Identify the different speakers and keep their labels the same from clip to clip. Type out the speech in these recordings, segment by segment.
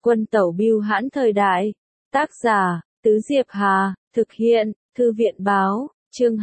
Speaker 1: Quân tẩu bưu hãn thời đại. Tác giả, Tứ Diệp Hà, thực hiện, Thư viện báo, chương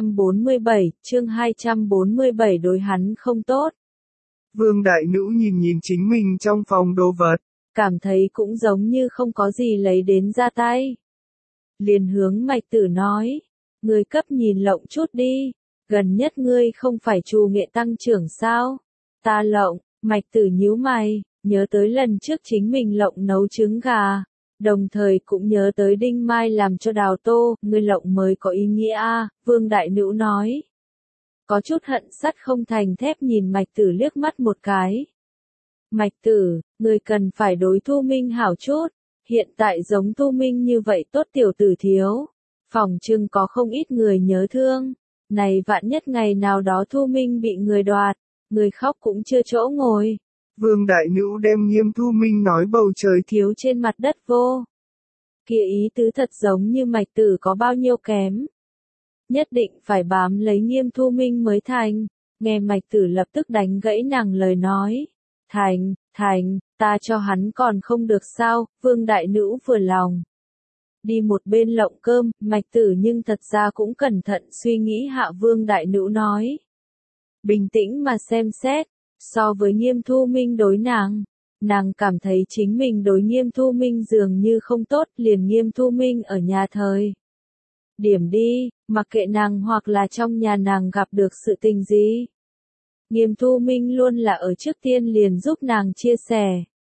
Speaker 1: 247, đối hắn không tốt.
Speaker 2: Vương Đại Nữ nhìn nhìn chính mình trong phòng đồ vật.
Speaker 1: Cảm thấy cũng giống như không có gì lấy đến ra tay. Liền hướng Mạch Tử nói, ngươi cấp nhìn lộng chút đi, gần nhất ngươi không phải trù nghệ tăng trưởng sao? Ta lộng, Mạch Tử nhíu mày, nhớ tới lần trước chính mình lộng nấu trứng gà, đồng thời cũng nhớ tới Đinh Mai làm cho Đào Tô, ngươi lộng mới có ý nghĩa a. Vương Đại Nữ nói. Có chút hận sắt không thành thép nhìn Mạch Tử liếc mắt một cái. Mạch Tử, ngươi cần phải đối Thu Minh hảo chút, hiện tại giống Thu Minh như vậy tốt tiểu tử thiếu. Phòng trưng có không ít người nhớ thương, này vạn nhất ngày nào đó Thu Minh bị người đoạt, người khóc cũng chưa chỗ ngồi.
Speaker 2: Vương Đại Nữ đem Nghiêm Thu Minh nói bầu trời
Speaker 1: thiếu trên mặt đất vô. Kia ý tứ thật giống như Mạch Tử có bao nhiêu kém. Nhất định phải bám lấy Nghiêm Thu Minh mới thành. Nghe Mạch Tử lập tức đánh gãy nàng lời nói. Thành, ta cho hắn còn không được sao, Vương Đại Nữ vừa lòng. Đi một bên lộng cơm, Mạch Tử nhưng thật ra cũng cẩn thận suy nghĩ hạ Vương Đại Nữ nói. Bình tĩnh mà xem xét, so với Nghiêm Thu Minh đối nàng cảm thấy chính mình đối Nghiêm Thu Minh dường như không tốt, liền Nghiêm Thu Minh ở nhà thời điểm đi, mặc kệ nàng hoặc là trong nhà nàng gặp được sự tình gì. Nghiêm Thu Minh luôn là ở trước tiên liền giúp nàng chia sẻ.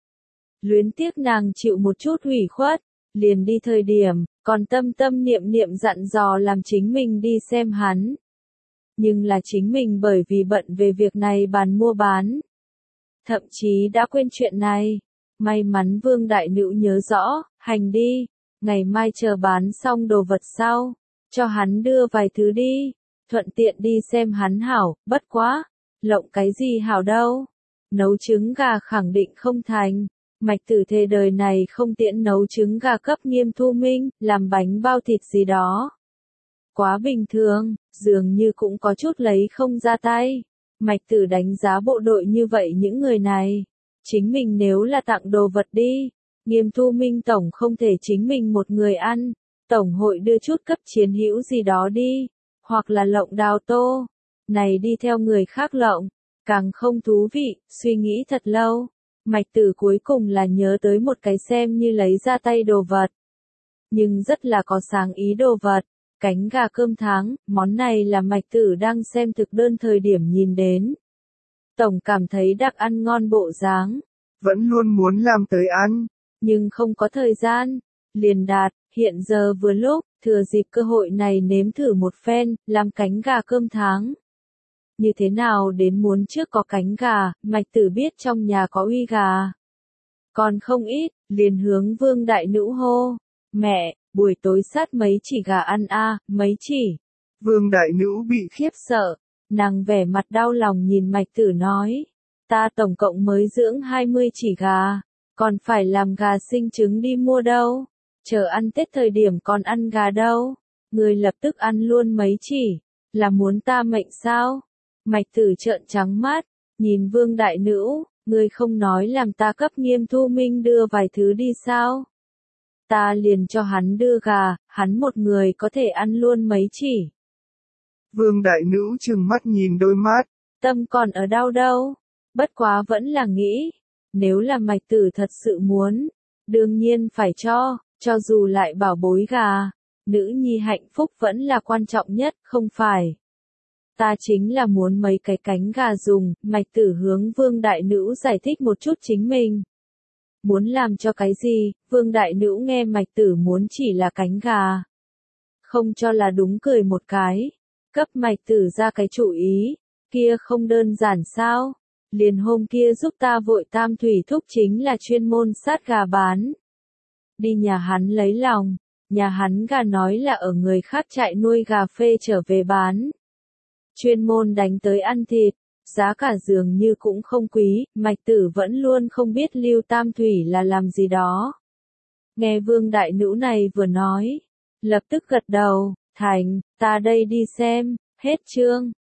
Speaker 1: Luyến tiếc nàng chịu một chút hủy khuất, liền đi thời điểm, còn tâm niệm dặn dò làm chính mình đi xem hắn. Nhưng là chính mình bởi vì bận về việc này bàn mua bán. Thậm chí đã quên chuyện này. May mắn Vương Đại Nữ nhớ rõ, hành đi, ngày mai chờ bán xong đồ vật sau, cho hắn đưa vài thứ đi, thuận tiện đi xem hắn hảo, bất quá, lộng cái gì hảo đâu. Nấu trứng gà khẳng định không thành, Mạch Tử thề đời này không tiễn nấu trứng gà cấp Nghiêm Thu Minh, làm bánh bao thịt gì đó. Quá bình thường, dường như cũng có chút lấy không ra tay. Mạch Tử đánh giá bộ đội như vậy những người này. Chính mình nếu là tặng đồ vật đi, Nghiêm Thu Minh tổng không thể chính mình một người ăn. Tổng hội đưa chút cấp chiến hữu gì đó đi, hoặc là lộng Đào Tô. Này đi theo người khác lộng, càng không thú vị, suy nghĩ thật lâu. Mạch Tử cuối cùng là nhớ tới một cái xem như lấy ra tay đồ vật. Nhưng rất là có sáng ý đồ vật. Cánh gà cơm tháng, món này là Mạch Tử đang xem thực đơn thời điểm nhìn đến. Tổng cảm thấy đặc ăn ngon bộ dáng.
Speaker 2: Vẫn luôn muốn làm tới ăn.
Speaker 1: Nhưng không có thời gian. Liền đạt, hiện giờ vừa lúc, thừa dịp cơ hội này nếm thử một phen, làm cánh gà cơm tháng. Như thế nào đến muốn trước có cánh gà, Mạch Tử biết trong nhà có uy gà. Còn không ít, liền hướng Vương Đại Nữ hô. Mẹ, buổi tối sát mấy chỉ gà ăn a, mấy chỉ.
Speaker 2: Vương Đại Nữ bị
Speaker 1: khiếp sợ, nàng vẻ mặt đau lòng nhìn Mạch Tử nói. Ta tổng cộng mới dưỡng 20 chỉ gà, còn phải làm gà sinh trứng đi mua đâu. Chờ ăn Tết thời điểm còn ăn gà đâu. Người lập tức ăn luôn mấy chỉ, là muốn ta mệnh sao? Mạch Tử trợn trắng mắt, nhìn Vương Đại Nữ, ngươi không nói làm ta cấp Nghiêm Thu Minh đưa vài thứ đi sao? Ta liền cho hắn đưa gà, hắn một người có thể ăn luôn mấy chỉ.
Speaker 2: Vương Đại Nữ trừng mắt nhìn đôi mắt.
Speaker 1: Tâm còn ở đâu, bất quá vẫn là nghĩ, nếu là Mạch Tử thật sự muốn, đương nhiên phải cho dù lại bảo bối gà, nữ nhi hạnh phúc vẫn là quan trọng nhất, không phải. Ta chính là muốn mấy cái cánh gà dùng, Mạch Tử hướng Vương Đại Nữ giải thích một chút chính mình. Muốn làm cho cái gì, Vương Đại Nữ nghe Mạch Tử muốn chỉ là cánh gà. Không cho là đúng cười một cái, cấp Mạch Tử ra cái chủ ý, kia không đơn giản sao, liền hôm kia giúp ta vội Tam Thủy thúc chính là chuyên môn sát gà bán. Đi nhà hắn lấy lòng, nhà hắn gà nói là ở người khác trại nuôi gà phê trở về bán. Chuyên môn đánh tới ăn thịt, giá cả dường như cũng không quý, Mạch Tử vẫn luôn không biết Lưu Tam Thủy là làm gì đó. Nghe Vương Đại Nữ này vừa nói, lập tức gật đầu, thành, ta đây đi xem, hết chương.